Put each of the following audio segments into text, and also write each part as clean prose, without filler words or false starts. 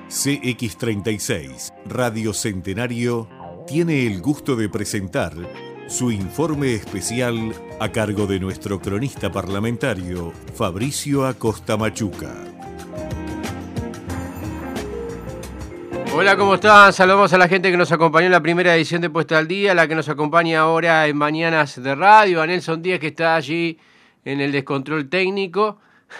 CX36 Radio Centenario tiene el gusto de presentar su informe especial a cargo de nuestro cronista parlamentario Fabricio Acosta Machuca. Hola, ¿cómo están? Saludamos a la gente que nos acompañó en la primera edición de Puesta al Día, la que nos acompaña ahora en Mañanas de Radio, a Nelson Díaz, que está allí en el descontrol técnico.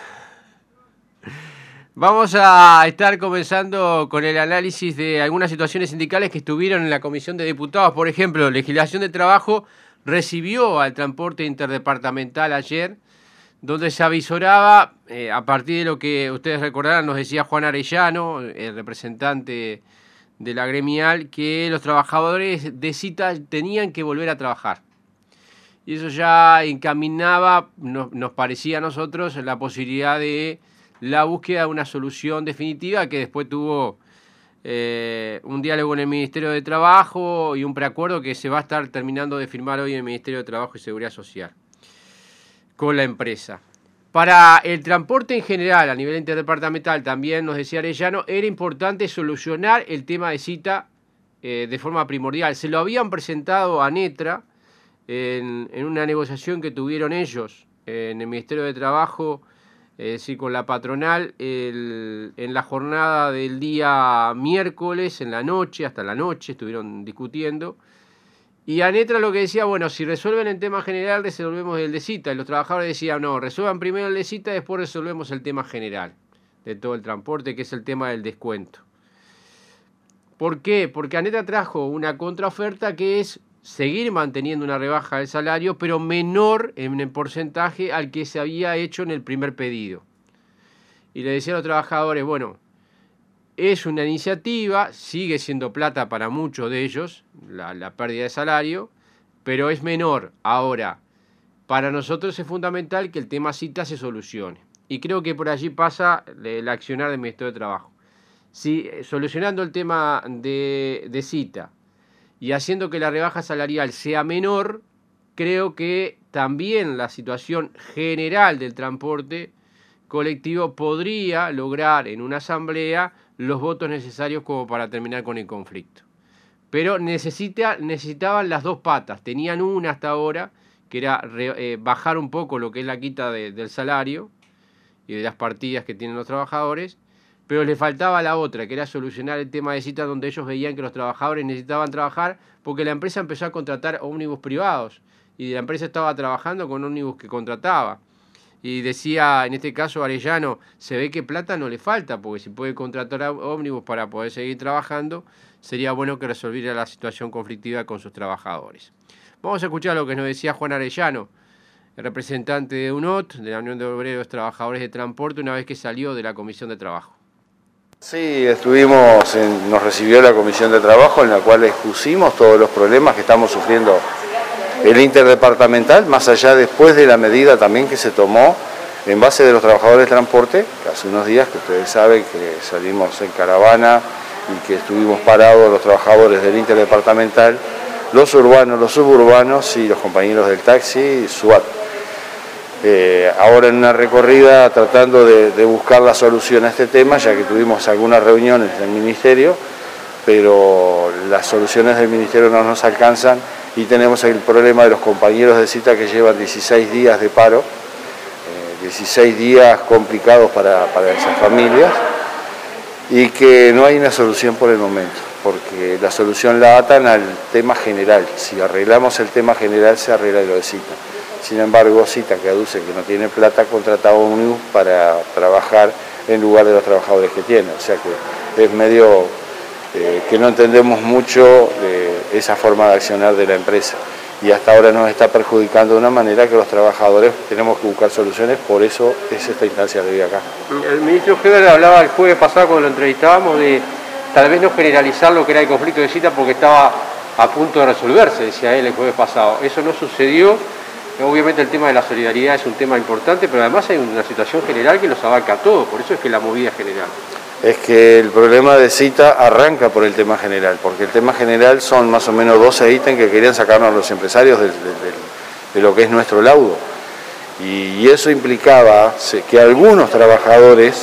Vamos a estar comenzando con el análisis de algunas situaciones sindicales que estuvieron en la Comisión de Diputados. Por ejemplo, Legislación de Trabajo recibió al transporte interdepartamental ayer, donde se avisoraba, a partir de lo que ustedes recordarán, nos decía Juan Arellano, el representante de la gremial, que los trabajadores de cita tenían que volver a trabajar. Y eso ya encaminaba, nos parecía a nosotros, la posibilidad de la búsqueda de una solución definitiva, que después tuvo un diálogo en el Ministerio de Trabajo y un preacuerdo que se va a estar terminando de firmar hoy en el Ministerio de Trabajo y Seguridad Social con la empresa. Para el transporte en general, a nivel interdepartamental, también nos decía Arellano, era importante solucionar el tema de cita de forma primordial. Se lo habían presentado a Netra en una negociación que tuvieron ellos en el Ministerio de Trabajo, sí, con la patronal, en la jornada del día miércoles, en la noche, hasta la noche, estuvieron discutiendo. Y a Netra lo que decía, bueno, si resuelven el tema general, resolvemos el de cita. Y los trabajadores decían, no, resuelvan primero el de cita, después resolvemos el tema general de todo el transporte, que es el tema del descuento. ¿Por qué? Porque Netra trajo una contraoferta que es seguir manteniendo una rebaja del salario, pero menor en el porcentaje al que se había hecho en el primer pedido. Y le decía a los trabajadores, bueno, es una iniciativa, sigue siendo plata para muchos de ellos, la pérdida de salario, pero es menor. Ahora, para nosotros es fundamental que el tema cita se solucione. Y creo que por allí pasa el accionar del Ministerio de Trabajo. Si solucionando el tema de cita y haciendo que la rebaja salarial sea menor, creo que también la situación general del transporte colectivo podría lograr en una asamblea los votos necesarios como para terminar con el conflicto. Pero necesitaban las dos patas. Tenían una hasta ahora, que era bajar un poco lo que es la quita del salario y de las partidas que tienen los trabajadores, pero le faltaba la otra, que era solucionar el tema de cita, donde ellos veían que los trabajadores necesitaban trabajar porque la empresa empezó a contratar ómnibus privados y la empresa estaba trabajando con ómnibus que contrataba. Y decía, en este caso Arellano, se ve que plata no le falta, porque si puede contratar ómnibus para poder seguir trabajando, sería bueno que resolviera la situación conflictiva con sus trabajadores. Vamos a escuchar lo que nos decía Juan Arellano, el representante de UNOT, de la Unión de Obreros Trabajadores de Transporte, una vez que salió de la Comisión de Trabajo. Sí, nos recibió la Comisión de Trabajo, en la cual expusimos todos los problemas que estamos sufriendo el interdepartamental, más allá después de la medida también que se tomó en base de los trabajadores de transporte, que hace unos días que ustedes saben que salimos en caravana y que estuvimos parados los trabajadores del interdepartamental, los urbanos, los suburbanos y los compañeros del taxi y SUAT. Ahora en una recorrida tratando de buscar la solución a este tema, ya que tuvimos algunas reuniones del Ministerio, pero las soluciones del Ministerio no nos alcanzan y tenemos el problema de los compañeros de cita que llevan 16 días de paro, 16 días complicados para esas familias y que no hay una solución por el momento, porque la solución la atan al tema general. Si arreglamos el tema general se arregla lo de cita. Sin embargo, cita que aduce que no tiene plata, contrataba un ómnibus para trabajar en lugar de los trabajadores que tiene. O sea que es medio que no entendemos mucho esa forma de accionar de la empresa. Y hasta ahora nos está perjudicando de una manera que los trabajadores tenemos que buscar soluciones, por eso es esta instancia de hoy acá. El ministro Heber hablaba el jueves pasado cuando lo entrevistábamos de tal vez no generalizar lo que era el conflicto de cita porque estaba a punto de resolverse, decía él el jueves pasado. Eso no sucedió. Obviamente el tema de la solidaridad es un tema importante, pero además hay una situación general que los abarca a todos, por eso es que la movida es general. Es que el problema de cita arranca por el tema general, porque el tema general son más o menos 12 ítems que querían sacarnos los empresarios de lo que es nuestro laudo. Y eso implicaba que algunos trabajadores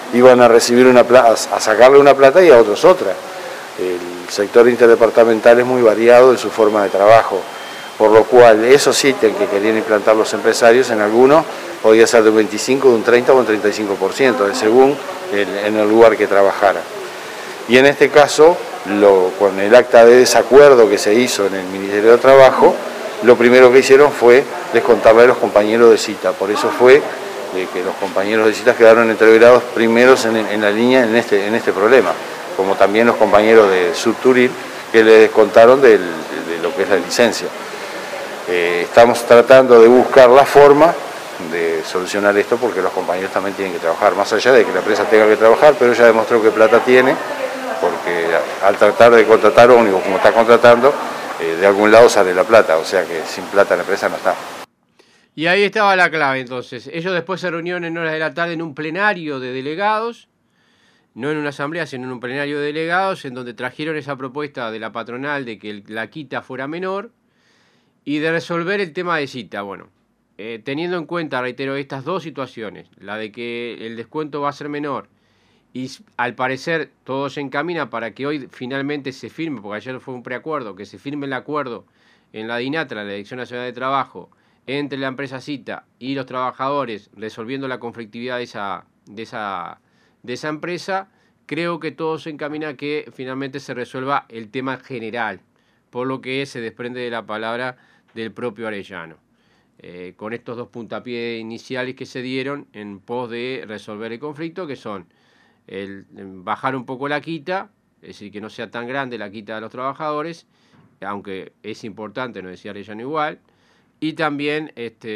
iban a recibir a sacarle una plata y a otros otra. El sector interdepartamental es muy variado en su forma de trabajo, por lo cual esos ítems que querían implantar los empresarios, en algunos podía ser de un 25, de un 30 o un 35%, según en el lugar que trabajara. Y en este caso, con el acta de desacuerdo que se hizo en el Ministerio de Trabajo, lo primero que hicieron fue descontarle a los compañeros de cita. Por eso fue que los compañeros de cita quedaron entreverados primeros en la línea en este problema, como también los compañeros de Subturil que le descontaron de lo que es la licencia. Estamos tratando de buscar la forma de solucionar esto porque los compañeros también tienen que trabajar, más allá de que la empresa tenga que trabajar, pero ella demostró que plata tiene, porque al tratar de contratar ómnibus como está contratando, de algún lado sale la plata, o sea que sin plata la empresa no está. Y ahí estaba la clave entonces. Ellos después se reunieron en horas de la tarde en un plenario de delegados, no en una asamblea, sino en un plenario de delegados, en donde trajeron esa propuesta de la patronal de que la quita fuera menor y de resolver el tema de cita. Bueno, teniendo en cuenta, reitero, estas dos situaciones, la de que el descuento va a ser menor y al parecer todo se encamina para que hoy finalmente se firme, porque ayer fue un preacuerdo, que se firme el acuerdo en la DINATRA, la Dirección Nacional de Trabajo, entre la empresa Cita y los trabajadores, resolviendo la conflictividad de esa empresa, creo que todo se encamina a que finalmente se resuelva el tema general, por lo que se desprende de la palabra del propio Arellano. Con estos dos puntapiés iniciales que se dieron en pos de resolver el conflicto, que son el bajar un poco la quita, es decir, que no sea tan grande la quita de los trabajadores, aunque es importante, nos decía Arellano igual, y también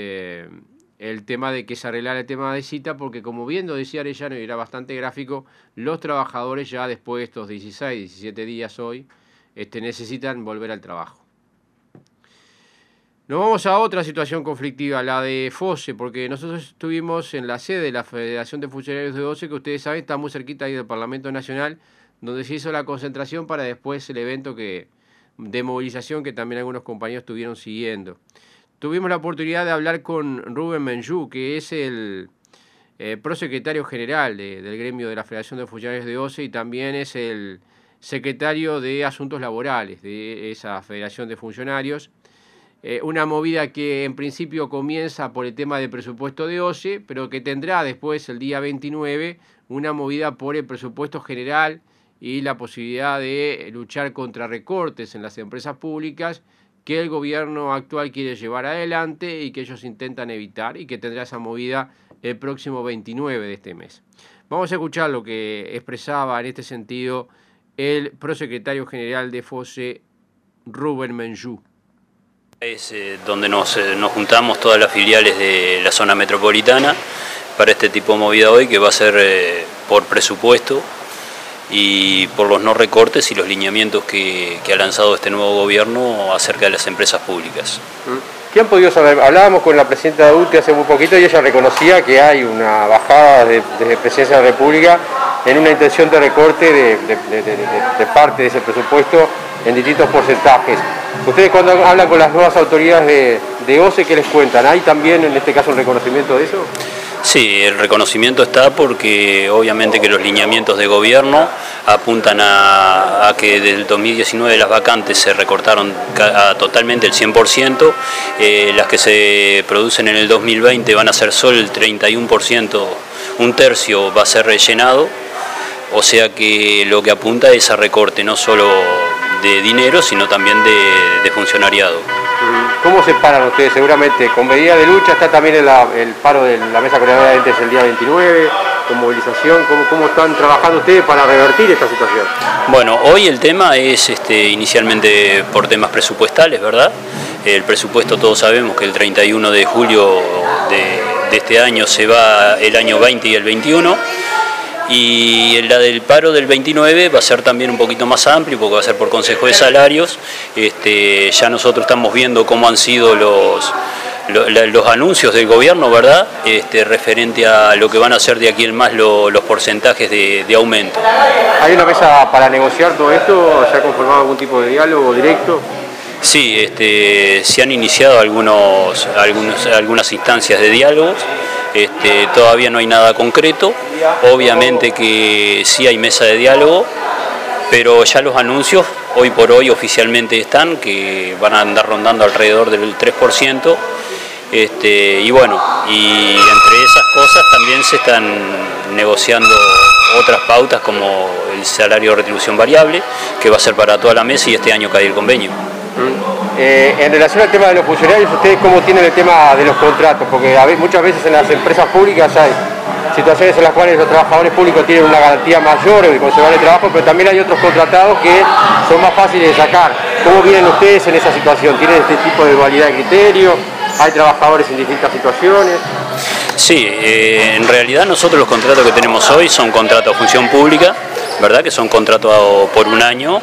el tema de que se arreglara el tema de cita, porque como bien lo decía Arellano, y era bastante gráfico, los trabajadores ya después de estos 16, 17 días hoy, necesitan volver al trabajo. Nos vamos a otra situación conflictiva, la de FOSE, porque nosotros estuvimos en la sede de la Federación de Funcionarios de OCE, que ustedes saben está muy cerquita ahí del Parlamento Nacional, donde se hizo la concentración para después el evento de movilización que también algunos compañeros estuvieron siguiendo. Tuvimos la oportunidad de hablar con Rubén Menjú, que es el prosecretario general del gremio de la Federación de Funcionarios de OCE y también es el secretario de Asuntos Laborales de esa Federación de Funcionarios. Una movida que en principio comienza por el tema del presupuesto de OCE, pero que tendrá después, el día 29, una movida por el presupuesto general y la posibilidad de luchar contra recortes en las empresas públicas que el gobierno actual quiere llevar adelante y que ellos intentan evitar, y que tendrá esa movida el próximo 29 de este mes. Vamos a escuchar lo que expresaba en este sentido el prosecretario general de FOSE, Rubén Menjú. Es donde nos juntamos todas las filiales de la zona metropolitana para este tipo de movida hoy, que va a ser por presupuesto y por los no recortes y los lineamientos que ha lanzado este nuevo gobierno acerca de las empresas públicas. ¿Qué han podido saber? Hablábamos con la presidenta de UTE hace muy poquito y ella reconocía que hay una bajada desde Presidencia de la República en una intención de recorte de parte de ese presupuesto en distintos porcentajes. Ustedes cuando hablan con las nuevas autoridades de OCE, ¿qué les cuentan? ¿Hay también en este caso un reconocimiento de eso? Sí, el reconocimiento está porque obviamente que los lineamientos de gobierno apuntan a que desde el 2019 las vacantes se recortaron totalmente el 100%, las que se producen en el 2020 van a ser solo el 31%, un tercio va a ser rellenado, o sea que lo que apunta es a recorte no solo de dinero, sino también de funcionariado. ¿Cómo se paran ustedes? Seguramente con medidas de lucha está también el paro de la mesa coordinadora de entes el día 29, con movilización. ¿Cómo están trabajando ustedes para revertir esta situación? Bueno, hoy el tema es inicialmente por temas presupuestales, ¿verdad? El presupuesto todos sabemos que el 31 de julio de este año se va el año 20 y el 21. Y la del paro del 29 va a ser también un poquito más amplio porque va a ser por Consejo de Salarios. Ya nosotros estamos viendo cómo han sido los anuncios del gobierno, ¿verdad? Referente a lo que van a hacer de aquí en más los porcentajes de aumento. ¿Hay una mesa para negociar todo esto? ¿Se ha conformado algún tipo de diálogo directo? Sí, se han iniciado algunas instancias de diálogos. Todavía no hay nada concreto, obviamente que sí hay mesa de diálogo, pero ya los anuncios hoy por hoy oficialmente están, que van a andar rondando alrededor del 3%, y bueno, y entre esas cosas también se están negociando otras pautas como el salario de retribución variable, que va a ser para toda la mesa y este año cae el convenio. En relación al tema de los funcionarios, ¿ustedes cómo tienen el tema de los contratos? Porque muchas veces en las empresas públicas hay situaciones en las cuales los trabajadores públicos tienen una garantía mayor de conservar el trabajo, pero también hay otros contratados que son más fáciles de sacar. ¿Cómo vienen ustedes en esa situación? ¿Tienen este tipo de dualidad de criterio? ¿Hay trabajadores en distintas situaciones? Sí, en realidad nosotros los contratos que tenemos hoy son contratos de función pública, ¿verdad? Que son contratos por un año,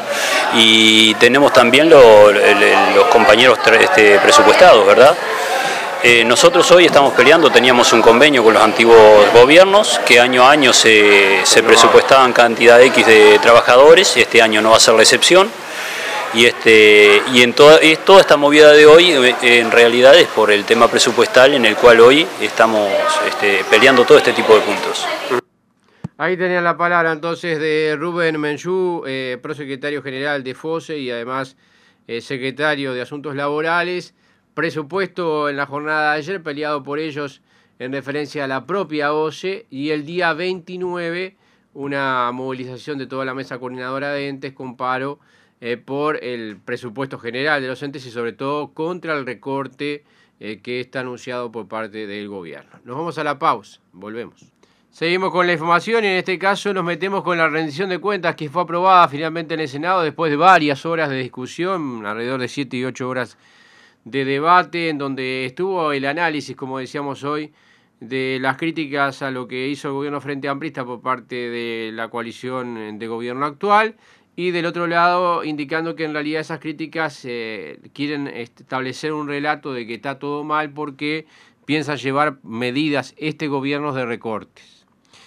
y tenemos también los compañeros presupuestados, ¿verdad? Nosotros hoy estamos peleando, teníamos un convenio con los antiguos gobiernos que año a año se presupuestaban cantidad X de trabajadores, este año no va a ser la excepción. Y en toda esta movida de hoy en realidad es por el tema presupuestal en el cual hoy estamos peleando todo este tipo de puntos. Ahí tenían la palabra entonces de Rubén Menchú, prosecretario general de FOSE y además secretario de Asuntos Laborales. Presupuesto en la jornada de ayer peleado por ellos en referencia a la propia OCE, y el día 29 una movilización de toda la mesa coordinadora de entes con paro por el presupuesto general de los entes y sobre todo contra el recorte que está anunciado por parte del gobierno. Nos vamos a la pausa, volvemos. Seguimos con la información y en este caso nos metemos con la rendición de cuentas que fue aprobada finalmente en el Senado después de varias horas de discusión, alrededor de 7 y 8 horas de debate, en donde estuvo el análisis, como decíamos hoy, de las críticas a lo que hizo el gobierno Frente Amplista por parte de la coalición de gobierno actual. Y del otro lado, indicando que en realidad esas críticas quieren establecer un relato de que está todo mal porque piensa llevar medidas este gobierno de recortes.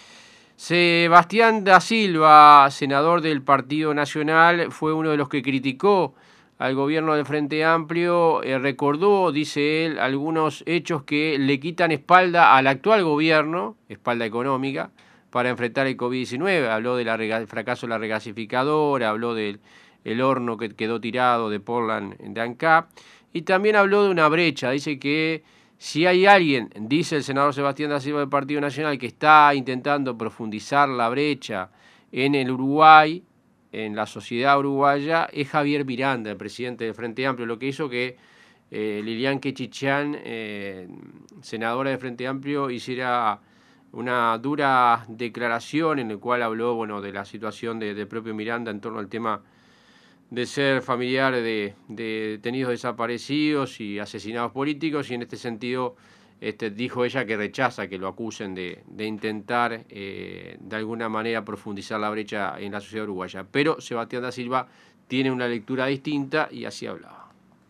Sebastián da Silva, senador del Partido Nacional, fue uno de los que criticó al gobierno del Frente Amplio, recordó, dice él, algunos hechos que le quitan espalda al actual gobierno, espalda económica, para enfrentar el COVID-19. Habló del fracaso de la regasificadora, habló del horno que quedó tirado de Portland de ANCAP, y también habló de una brecha. Dice que si hay alguien, dice el senador Sebastián da Silva del Partido Nacional, que está intentando profundizar la brecha en el Uruguay, en la sociedad uruguaya, es Javier Miranda, el presidente del Frente Amplio, lo que hizo que Lilian Quechichán, senadora del Frente Amplio, hiciera una dura declaración en la cual habló, bueno, de la situación del propio Miranda en torno al tema de ser familiar de detenidos desaparecidos y asesinados políticos, y en este sentido dijo ella que rechaza que lo acusen de intentar de alguna manera profundizar la brecha en la sociedad uruguaya. Pero Sebastián da Silva tiene una lectura distinta y así hablaba.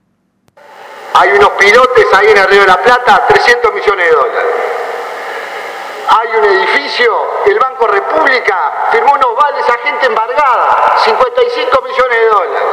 Hay unos pilotes ahí en el Río de la Plata, 300 millones de dólares. Hay un edificio, el Banco República firmó unos vales a gente embargada, 55 millones de dólares.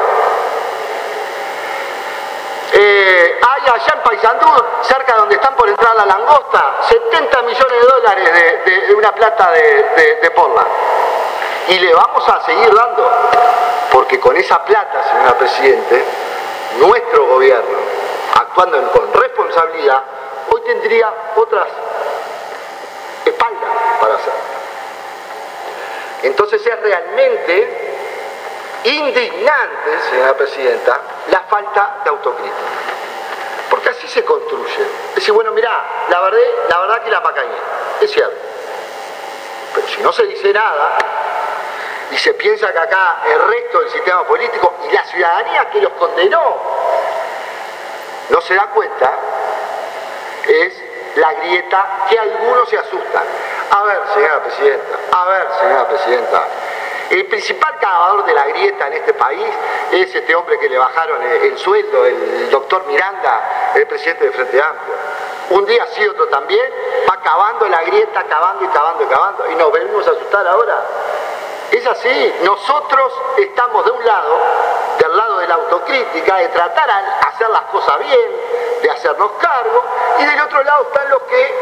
Hay allá en Paysandú, cerca de donde están por entrar a la Langosta, 70 millones de dólares de una plata de Portland. Y le vamos a seguir dando, porque con esa plata, señora Presidente, nuestro gobierno, actuando con responsabilidad, hoy tendría otras espaldas para hacer. Entonces es realmente indignante, señora Presidenta, la falta de autocrítica. Porque así se construye. Es decir, bueno, mirá, la verdad que la macañé, es cierto. Pero si no se dice nada y se piensa que acá el resto del sistema político y la ciudadanía que los condenó no se da cuenta, es la grieta que algunos se asustan. A ver, señora Presidenta, el principal cavador de la grieta en este país es este hombre que le bajaron el sueldo, el doctor Miranda, el presidente del Frente Amplio. Un día sí, otro también, va cavando la grieta, cavando, y nos venimos a asustar ahora. Es así, nosotros estamos de un lado, del lado de la autocrítica, de tratar de hacer las cosas bien, de hacernos cargo, y del otro lado están los que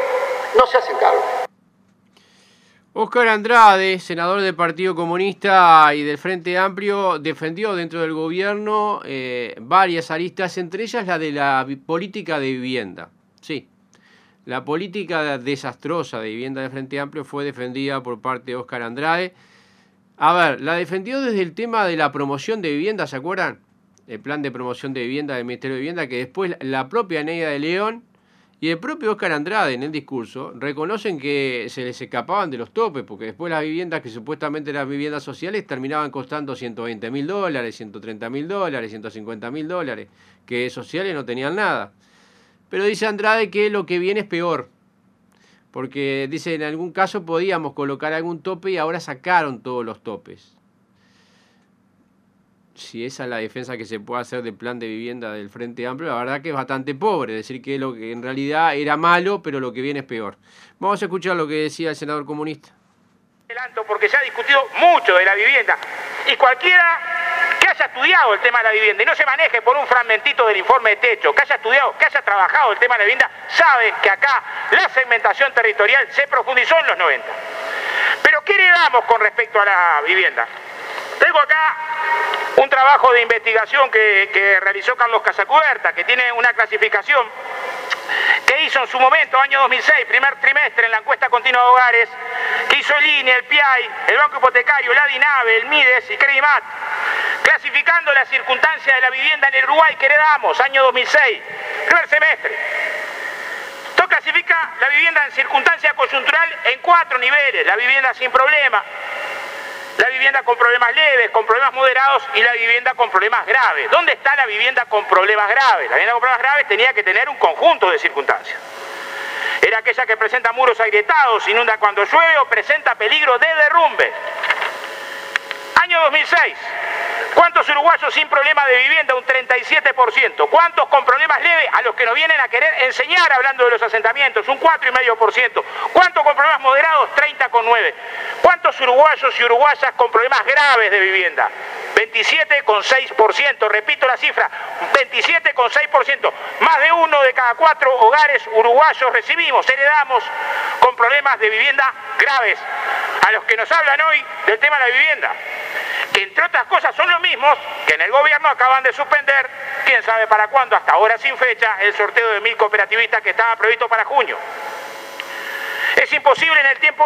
no se hacen cargo. Óscar Andrade, senador del Partido Comunista y del Frente Amplio, defendió dentro del gobierno varias aristas, entre ellas la de la política de vivienda. Sí, la política desastrosa de vivienda del Frente Amplio fue defendida por parte de Óscar Andrade. A ver, la defendió desde el tema de la promoción de vivienda, ¿se acuerdan? El plan de promoción de vivienda del Ministerio de Vivienda, que después la propia Neida de León y el propio Óscar Andrade en el discurso reconocen que se les escapaban de los topes, porque después las viviendas que supuestamente eran viviendas sociales terminaban costando $120.000, $130.000, $150.000, que sociales no tenían nada. Pero dice Andrade que lo que viene es peor, porque dice en algún caso podíamos colocar algún tope y ahora sacaron todos los topes. Si esa es la defensa que se puede hacer del plan de vivienda del Frente Amplio, la verdad que es bastante pobre, decir que lo que en realidad era malo, pero lo que viene es peor. Vamos a escuchar lo que decía el senador comunista. Porque se ha discutido mucho de la vivienda y cualquiera que haya estudiado el tema de la vivienda y no se maneje por un fragmentito del informe de techo, que haya estudiado, que haya trabajado el tema de la vivienda, sabe que acá la segmentación territorial se profundizó en los 90. Pero ¿qué heredamos con respecto a la vivienda? Tengo acá un trabajo de investigación que realizó Carlos Casacuberta, que tiene una clasificación que hizo en su momento, año 2006, primer trimestre, en la encuesta continua de hogares, que hizo el INE, el PIAI, el Banco Hipotecario, la DINAVE, el MIDES y Credimat, clasificando las circunstancias de la vivienda en el Uruguay que heredamos, año 2006, primer semestre. Esto clasifica la vivienda en circunstancia coyuntural en 4 niveles: la vivienda sin problema, la vivienda con problemas leves, con problemas moderados y la vivienda con problemas graves. ¿Dónde está la vivienda con problemas graves? La vivienda con problemas graves tenía que tener un conjunto de circunstancias. Era aquella que presenta muros agrietados, inunda cuando llueve o presenta peligro de derrumbe. Año 2006. ¿Cuántos uruguayos sin problema de vivienda? Un 37%. ¿Cuántos con problemas leves? A los que nos vienen a querer enseñar hablando de los asentamientos, un 4,5%. ¿Cuántos con problemas moderados? 30,9%. ¿Cuántos uruguayos y uruguayas con problemas graves de vivienda? 27,6%. Repito la cifra, 27,6%. Más de 1 de cada 4 hogares uruguayos heredamos con problemas de vivienda graves. A los que nos hablan hoy del tema de la vivienda, que entre otras cosas son los mismos que en el gobierno acaban de suspender, quién sabe para cuándo, hasta ahora sin fecha, el sorteo de 1.000 cooperativistas que estaba previsto para junio. Es imposible en el tiempo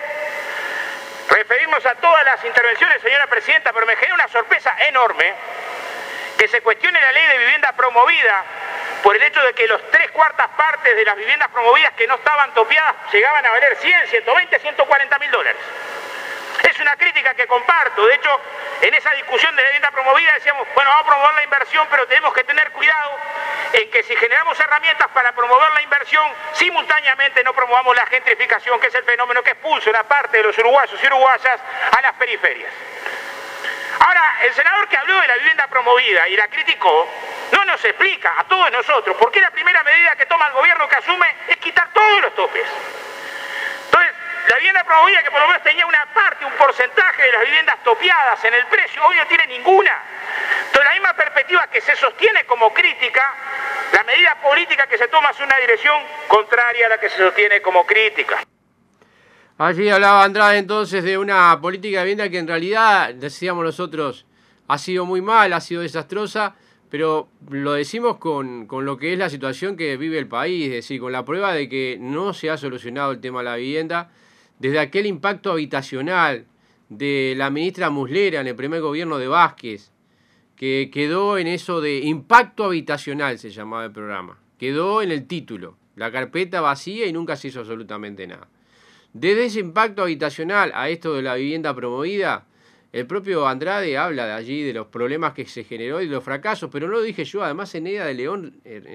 referirnos a todas las intervenciones, señora Presidenta, pero me genera una sorpresa enorme que se cuestione la ley de vivienda promovida por el hecho de que los 3/4 partes de las viviendas promovidas que no estaban topeadas llegaban a valer 100, 120, 140 mil dólares. Es una crítica que comparto. De hecho, en esa discusión de la vivienda promovida decíamos, bueno, vamos a promover la inversión, pero tenemos que tener cuidado en que si generamos herramientas para promover la inversión, simultáneamente no promovamos la gentrificación, que es el fenómeno que expulsa una parte de los uruguayos y uruguayas a las periferias. Ahora, el senador que habló de la vivienda promovida y la criticó, no nos explica a todos nosotros por qué la primera medida que toma el gobierno que asume es quitar todos los topes. Entonces, la vivienda promovida, que por lo menos tenía una parte, un porcentaje de las viviendas topeadas en el precio, hoy no tiene ninguna. Entonces, la misma perspectiva que se sostiene como crítica, la medida política que se toma es una dirección contraria a la que se sostiene como crítica. Allí hablaba Andrade entonces de una política de vivienda que en realidad, decíamos nosotros, ha sido muy mal, ha sido desastrosa, pero lo decimos con lo que es la situación que vive el país, es decir, con la prueba de que no se ha solucionado el tema de la vivienda, desde aquel impacto habitacional de la ministra Muslera en el primer gobierno de Vázquez, que quedó en eso de impacto habitacional, se llamaba el programa, quedó en el título, la carpeta vacía y nunca se hizo absolutamente nada. Desde ese impacto habitacional a esto de la vivienda promovida, el propio Andrade habla de allí, de los problemas que se generó y de los fracasos, pero no lo dije yo, además en Neida de León,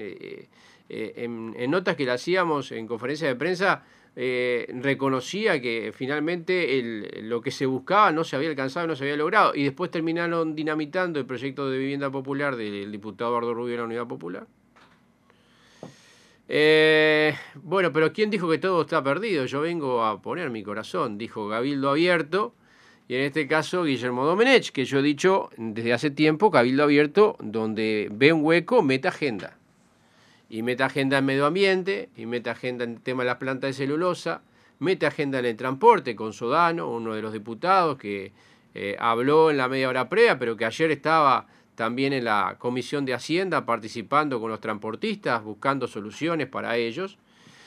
en notas que le hacíamos en conferencia de prensa, reconocía que finalmente lo que se buscaba no se había alcanzado, no se había logrado, y después terminaron dinamitando el proyecto de vivienda popular del diputado Eduardo Rubio de la Unidad Popular. Bueno, pero ¿quién dijo que todo está perdido? Yo vengo a poner mi corazón, dijo Cabildo Abierto, y en este caso Guillermo Domenech, que yo he dicho desde hace tiempo, Cabildo Abierto, donde ve un hueco, mete agenda. Y mete agenda en medio ambiente, y mete agenda en el tema de las plantas de celulosa, mete agenda en el transporte con Sodano, uno de los diputados que habló en la media hora previa, pero que ayer estaba también en la Comisión de Hacienda participando con los transportistas, buscando soluciones para ellos,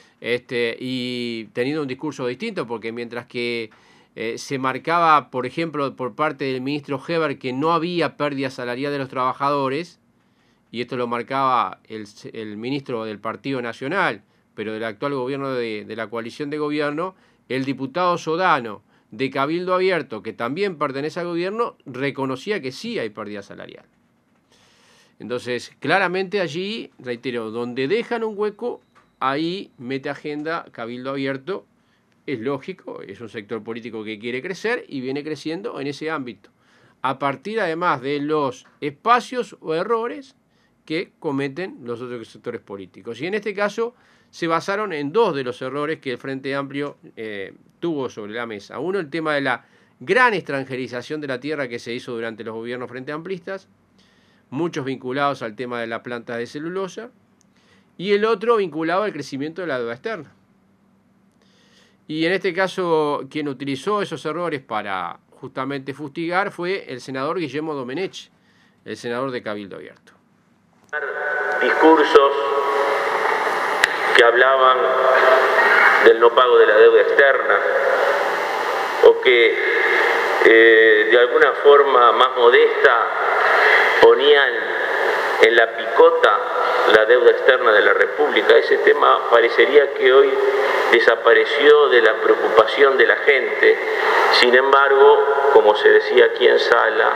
y teniendo un discurso distinto, porque mientras que se marcaba, por ejemplo, por parte del ministro Heber que no había pérdida salarial de los trabajadores, y esto lo marcaba el ministro del Partido Nacional, pero del actual gobierno de la coalición de gobierno, el diputado Sodano de Cabildo Abierto, que también pertenece al gobierno, reconocía que sí hay pérdida salarial. Entonces, claramente allí, reitero, donde dejan un hueco, ahí mete agenda Cabildo Abierto. Es lógico, es un sector político que quiere crecer y viene creciendo en ese ámbito, a partir además de los espacios o errores que cometen los otros sectores políticos. Y en este caso se basaron en dos de los errores que el Frente Amplio tuvo sobre la mesa. Uno, el tema de la gran extranjerización de la tierra que se hizo durante los gobiernos frente amplistas, muchos vinculados al tema de la planta de celulosa, y el otro vinculado al crecimiento de la deuda externa. Y en este caso, quien utilizó esos errores para justamente fustigar fue el senador Guillermo Domenech, el senador de Cabildo Abierto. Discursos que hablaban del no pago de la deuda externa o que de alguna forma más modesta ponían en la picota la deuda externa de la República. Ese tema parecería que hoy desapareció de la preocupación de la gente. Sin embargo, como se decía aquí en sala,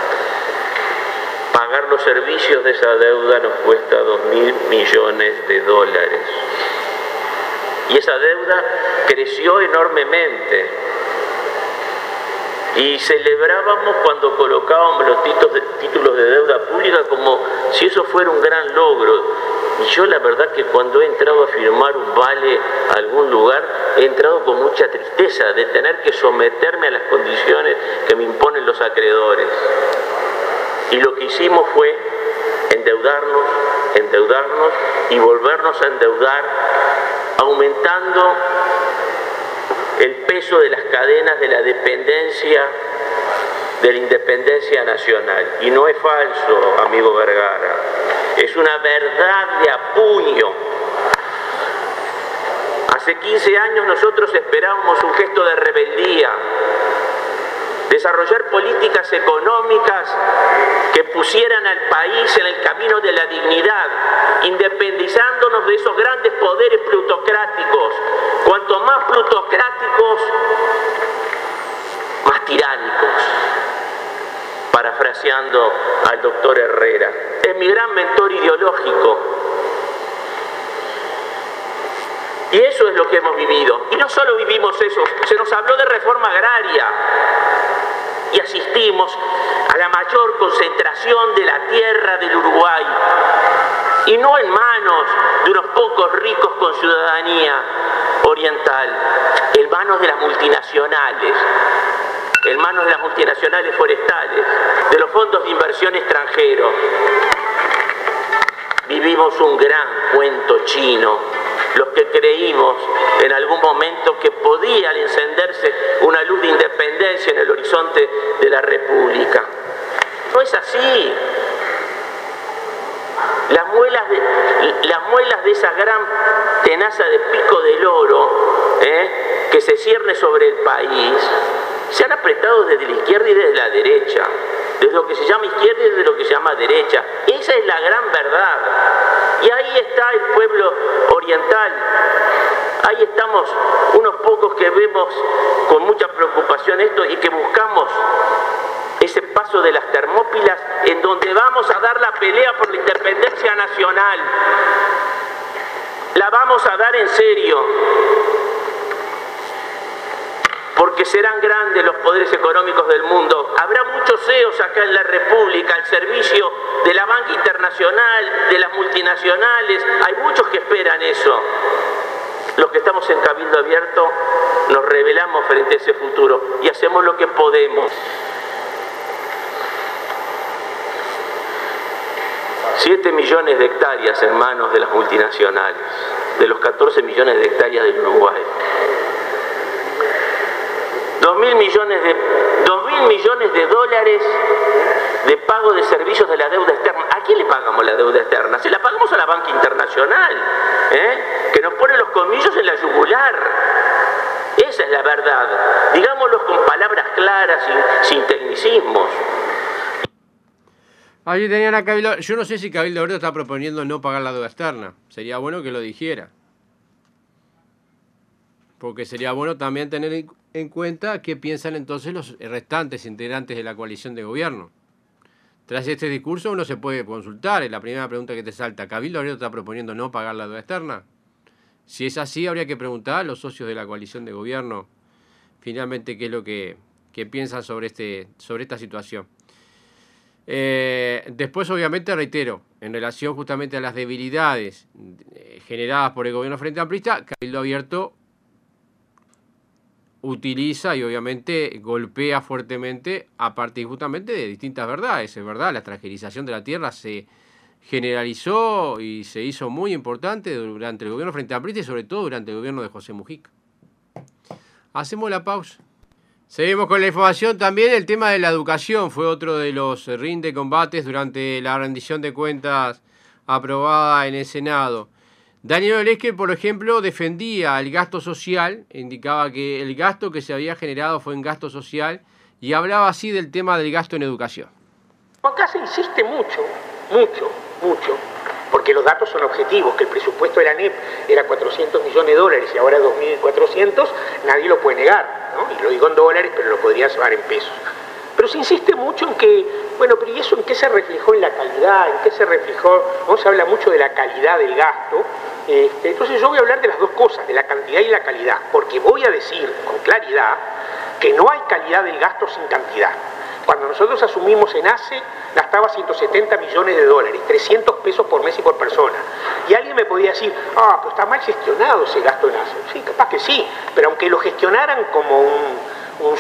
pagar los servicios de esa deuda nos cuesta 2.000 millones de dólares. Y esa deuda creció enormemente. Y celebrábamos cuando colocábamos los títulos de deuda pública como si eso fuera un gran logro. Y yo la verdad que cuando he entrado a firmar un vale a algún lugar, he entrado con mucha tristeza de tener que someterme a las condiciones que me imponen los acreedores. Y lo que hicimos fue endeudarnos y volvernos a endeudar, aumentando el peso de las cadenas de la dependencia, de la independencia nacional. Y no es falso, amigo Vergara, es una verdad de apuño. Hace 15 años nosotros esperábamos un gesto de rebeldía, desarrollar políticas económicas que pusieran al país en el camino de la dignidad, independizándonos de esos grandes poderes plutocráticos. Cuanto más plutocráticos, más tiránicos, parafraseando al doctor Herrera. Es mi gran mentor ideológico. Y eso es lo que hemos vivido. Y no solo vivimos eso, se nos habló de reforma agraria. Y asistimos a la mayor concentración de la tierra del Uruguay. Y no en manos de unos pocos ricos con ciudadanía oriental, en manos de las multinacionales. En manos de las multinacionales forestales, de los fondos de inversión extranjeros. Vivimos un gran cuento chino, los que creímos en algún momento que podía encenderse una luz de independencia en el horizonte de la República. No es así. Las muelas de esa gran tenaza de pico del oro que se cierne sobre el país se han apretado desde la izquierda y desde la derecha, desde lo que se llama izquierda y desde lo que se llama derecha. Esa es la gran verdad. Y ahí está el pueblo oriental. Ahí estamos unos pocos que vemos con mucha preocupación esto y que buscamos ese paso de las Termópilas en donde vamos a dar la pelea por la independencia nacional. La vamos a dar en serio. Porque serán grandes los poderes económicos del mundo. Habrá muchos CEOs acá en la República al servicio de la banca internacional, de las multinacionales. Hay muchos que esperan eso. Los que estamos en Cabildo Abierto nos rebelamos frente a ese futuro y hacemos lo que podemos. 7 millones de hectáreas en manos de las multinacionales, de los 14 millones de hectáreas del Uruguay. 2.000 millones de dólares de pago de servicios de la deuda externa. ¿A quién le pagamos la deuda externa? Se la pagamos a la banca internacional, que nos pone los colmillos en la yugular. Esa es la verdad. Digámoslo con palabras claras, sin tecnicismos. Ahí tenían a Cabildo. Yo no sé si Cabildo Abierto está proponiendo no pagar la deuda externa. Sería bueno que lo dijera. Porque sería bueno también tener en cuenta qué piensan entonces los restantes integrantes de la coalición de gobierno. Tras este discurso uno se puede consultar. Es la primera pregunta que te salta. ¿Cabildo Abierto está proponiendo no pagar la deuda externa? Si es así, habría que preguntar a los socios de la coalición de gobierno finalmente qué es lo que piensan sobre esta situación. Después, obviamente, reitero, en relación justamente a las debilidades generadas por el gobierno Frente Amplista, Cabildo Abierto utiliza y obviamente golpea fuertemente a partir justamente de distintas verdades. Es verdad, la extranjerización de la tierra se generalizó y se hizo muy importante durante el gobierno Frente Amplista y sobre todo durante el gobierno de José Mujica. Hacemos la pausa. Seguimos con la información. También el tema de la educación fue otro de los rinde combates durante la rendición de cuentas aprobada en el Senado. Daniel Olesker, por ejemplo, defendía el gasto social, indicaba que el gasto que se había generado fue en gasto social y hablaba así del tema del gasto en educación. Acá se insiste mucho, porque los datos son objetivos, que el presupuesto de la ANEP era 400 millones de dólares y ahora 2.400, nadie lo puede negar, ¿no? Y lo digo en dólares, pero lo podría llevar en pesos. Pero se insiste mucho en que, bueno, pero ¿y eso en qué se reflejó en la calidad? ¿En qué se reflejó? ¿No? Se habla mucho de la calidad del gasto. Entonces yo voy a hablar de las dos cosas, de la cantidad y la calidad, porque voy a decir con claridad que no hay calidad del gasto sin cantidad. Cuando nosotros asumimos en ACE, gastaba 170 millones de dólares, 300 pesos por mes y por persona. Y alguien me podía decir, pero está mal gestionado ese gasto en ACE. Sí, capaz que sí, pero aunque lo gestionaran como un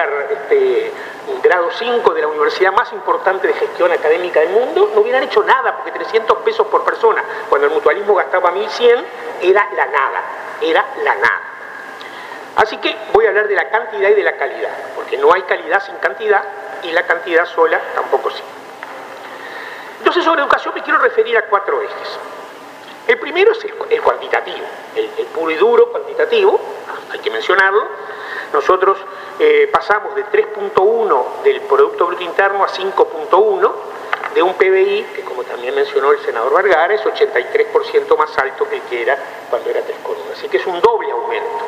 grado 5 de la universidad más importante de gestión académica del mundo, no hubieran hecho nada, porque 300 pesos por persona, cuando el mutualismo gastaba 1.100, era la nada. Así que voy a hablar de la cantidad y de la calidad, porque no hay calidad sin cantidad, y la cantidad sola tampoco sí. Entonces, sobre educación me quiero referir a 4 ejes. El primero es el cuantitativo, el puro y duro cuantitativo, hay que mencionarlo. Nosotros pasamos de 3.1 del Producto Bruto Interno a 5.1, de un PBI que, como también mencionó el senador Vergara, es 83% más alto que el que era cuando era 3.1. Así que es un doble aumento.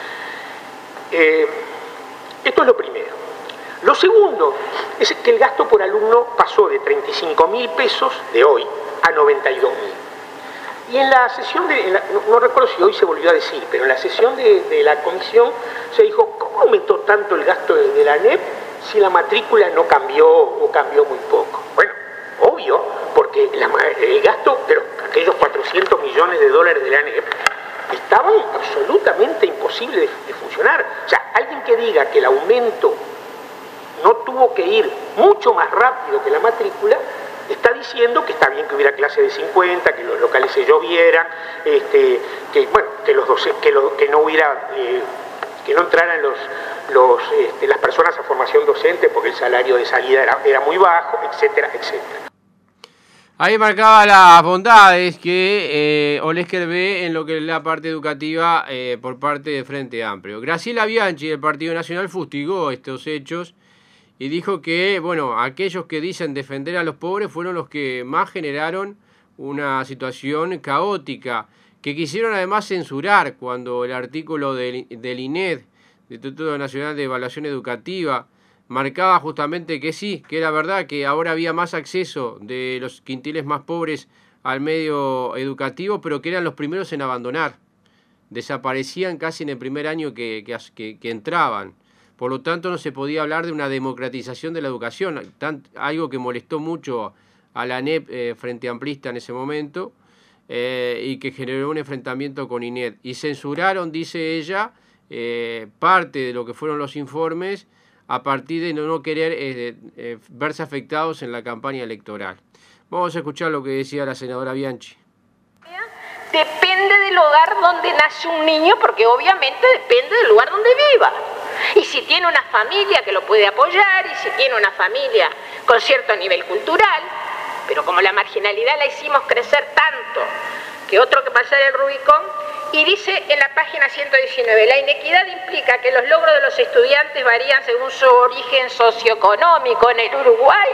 Esto es lo primero. Lo segundo es que el gasto por alumno pasó de 35.000 pesos de hoy a 92.000. Y en la sesión no recuerdo si hoy se volvió a decir, pero en la sesión de la comisión se dijo, ¿cómo aumentó tanto el gasto de la ANEP si la matrícula no cambió o cambió muy poco? Bueno, obvio, porque el gasto de aquellos 400 millones de dólares de la ANEP estaban absolutamente imposibles de funcionar. O sea, alguien que diga que el aumento no tuvo que ir mucho más rápido que la matrícula, está diciendo que está bien que hubiera clase de 50, que los locales se llovieran, que no entraran las personas a formación docente porque el salario de salida era muy bajo, etcétera, etcétera. Ahí marcaba las bondades que Olesker ve en lo que es la parte educativa por parte de Frente Amplio. Graciela Bianchi del Partido Nacional fustigó estos hechos y dijo que, bueno, aquellos que dicen defender a los pobres fueron los que más generaron una situación caótica, que quisieron además censurar cuando el artículo del INED, del Instituto Nacional de Evaluación Educativa, marcaba justamente que sí, que era verdad, que ahora había más acceso de los quintiles más pobres al medio educativo, pero que eran los primeros en abandonar. Desaparecían casi en el primer año que entraban. Por lo tanto, no se podía hablar de una democratización de la educación, algo que molestó mucho a la ANEP Frente Amplista en ese momento, y que generó un enfrentamiento con INED. Y censuraron, dice ella, parte de lo que fueron los informes a partir de no querer verse afectados en la campaña electoral. Vamos a escuchar lo que decía la senadora Bianchi. Depende del hogar donde nace un niño, porque obviamente depende del lugar donde viva. Y si tiene una familia que lo puede apoyar, y si tiene una familia con cierto nivel cultural, pero como la marginalidad la hicimos crecer tanto que otro que pasar el Rubicón, y dice en la página 119, la inequidad implica que los logros de los estudiantes varían según su origen socioeconómico. En el Uruguay,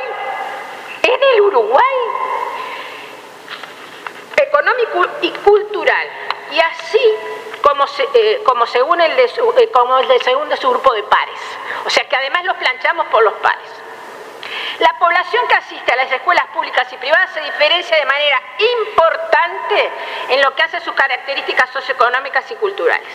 económico y cultural, y así como según el de según de su grupo de pares. O sea que además los planchamos por los pares. La población que asiste a las escuelas públicas y privadas se diferencia de manera importante en lo que hace a sus características socioeconómicas y culturales.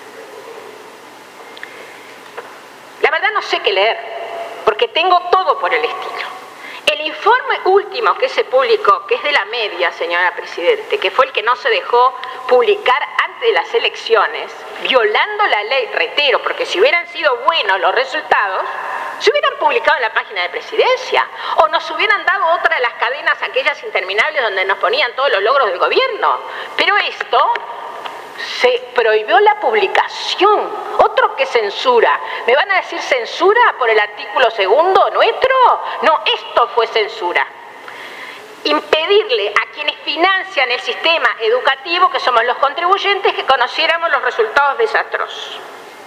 La verdad no sé qué leer, porque tengo todo por el estilo. El informe último que se publicó, que es de la media, señora Presidente, que fue el que no se dejó publicar antes de las elecciones, violando la ley, reitero, porque si hubieran sido buenos los resultados, se hubieran publicado en la página de Presidencia, o nos hubieran dado otra de las cadenas, aquellas interminables donde nos ponían todos los logros del gobierno. Pero esto se prohibió la publicación. Otro que censura. ¿Me van a decir censura por el artículo 2 nuestro? No, esto fue censura. Impedirle a quienes financian el sistema educativo, que somos los contribuyentes, que conociéramos los resultados desastrosos.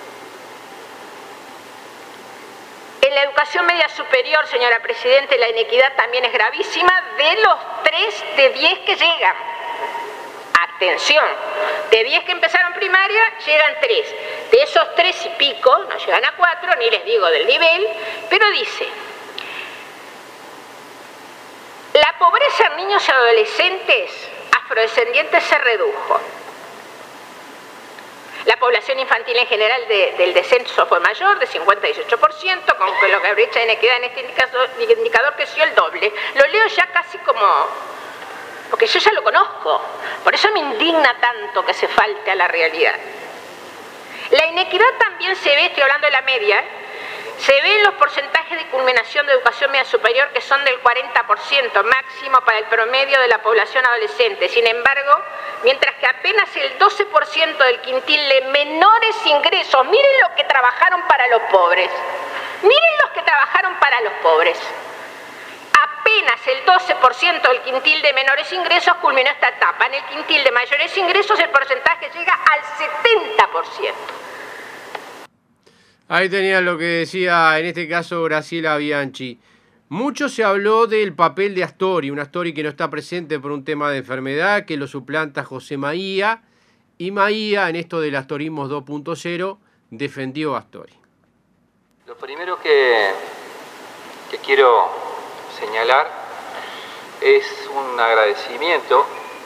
En la educación media superior, señora Presidente, la inequidad también es gravísima. De los 3 de 10 que llegan, atención, de 10 que empezaron primaria, llegan 3. De esos 3 y pico, no llegan a 4, ni les digo del nivel, pero dice, la pobreza en niños y adolescentes afrodescendientes se redujo. La población infantil en general del descenso fue mayor, de 50 a 18%, con que la brecha de inequidad en este indicador creció el doble. Lo leo ya casi como, porque yo ya lo conozco, por eso me indigna tanto que se falte a la realidad. La inequidad también se ve, estoy hablando de la media, se ve en los porcentajes de culminación de educación media superior, que son del 40% máximo para el promedio de la población adolescente. Sin embargo, mientras que apenas el 12% del quintil de menores ingresos, miren los que trabajaron para los pobres, miren los que trabajaron para los pobres, apenas el 12% del quintil de menores ingresos culminó esta etapa. En el quintil de mayores ingresos el porcentaje llega al 70%. Ahí tenían lo que decía, en este caso, Graciela Bianchi. Mucho se habló del papel de Astori, un Astori que no está presente por un tema de enfermedad, que lo suplanta José Maía, y Maía, en esto del astorismo 2.0, defendió a Astori. Lo primero que quiero señalar es un agradecimiento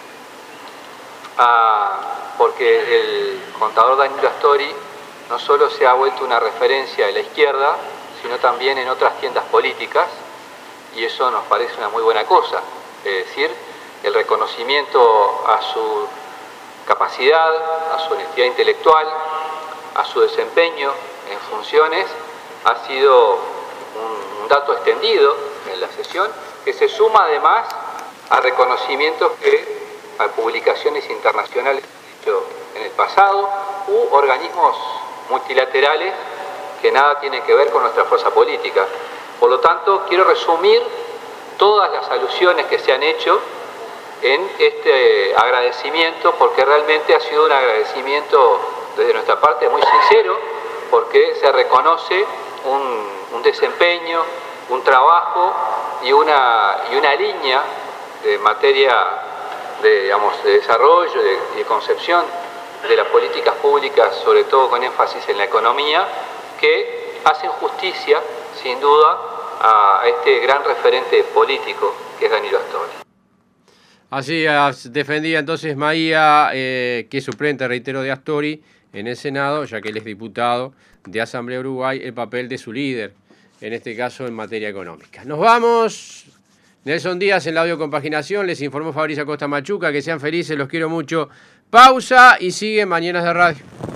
porque el contador Danilo Astori no solo se ha vuelto una referencia de la izquierda, sino también en otras tiendas políticas, y eso nos parece una muy buena cosa. Es decir, el reconocimiento a su capacidad, a su honestidad intelectual, a su desempeño en funciones, ha sido un dato extendido en la sesión, que se suma además a reconocimientos a publicaciones internacionales en el pasado u organismos multilaterales que nada tienen que ver con nuestra fuerza política. Por lo tanto, quiero resumir todas las alusiones que se han hecho en este agradecimiento, porque realmente ha sido un agradecimiento desde nuestra parte muy sincero, porque se reconoce un desempeño, un trabajo y una línea de materia de desarrollo y de concepción de las políticas públicas, sobre todo con énfasis en la economía, que hacen justicia, sin duda, a este gran referente político que es Danilo Astori. Así defendía entonces Maía, que es suplente, reitero, de Astori en el Senado, ya que él es diputado de Asamblea Uruguay, el papel de su líder, en este caso en materia económica. Nos vamos. Nelson Díaz en la audiocompaginación, les informó Fabricio Acosta Machuca, que sean felices, los quiero mucho. Pausa y siguen Mañanas de Radio.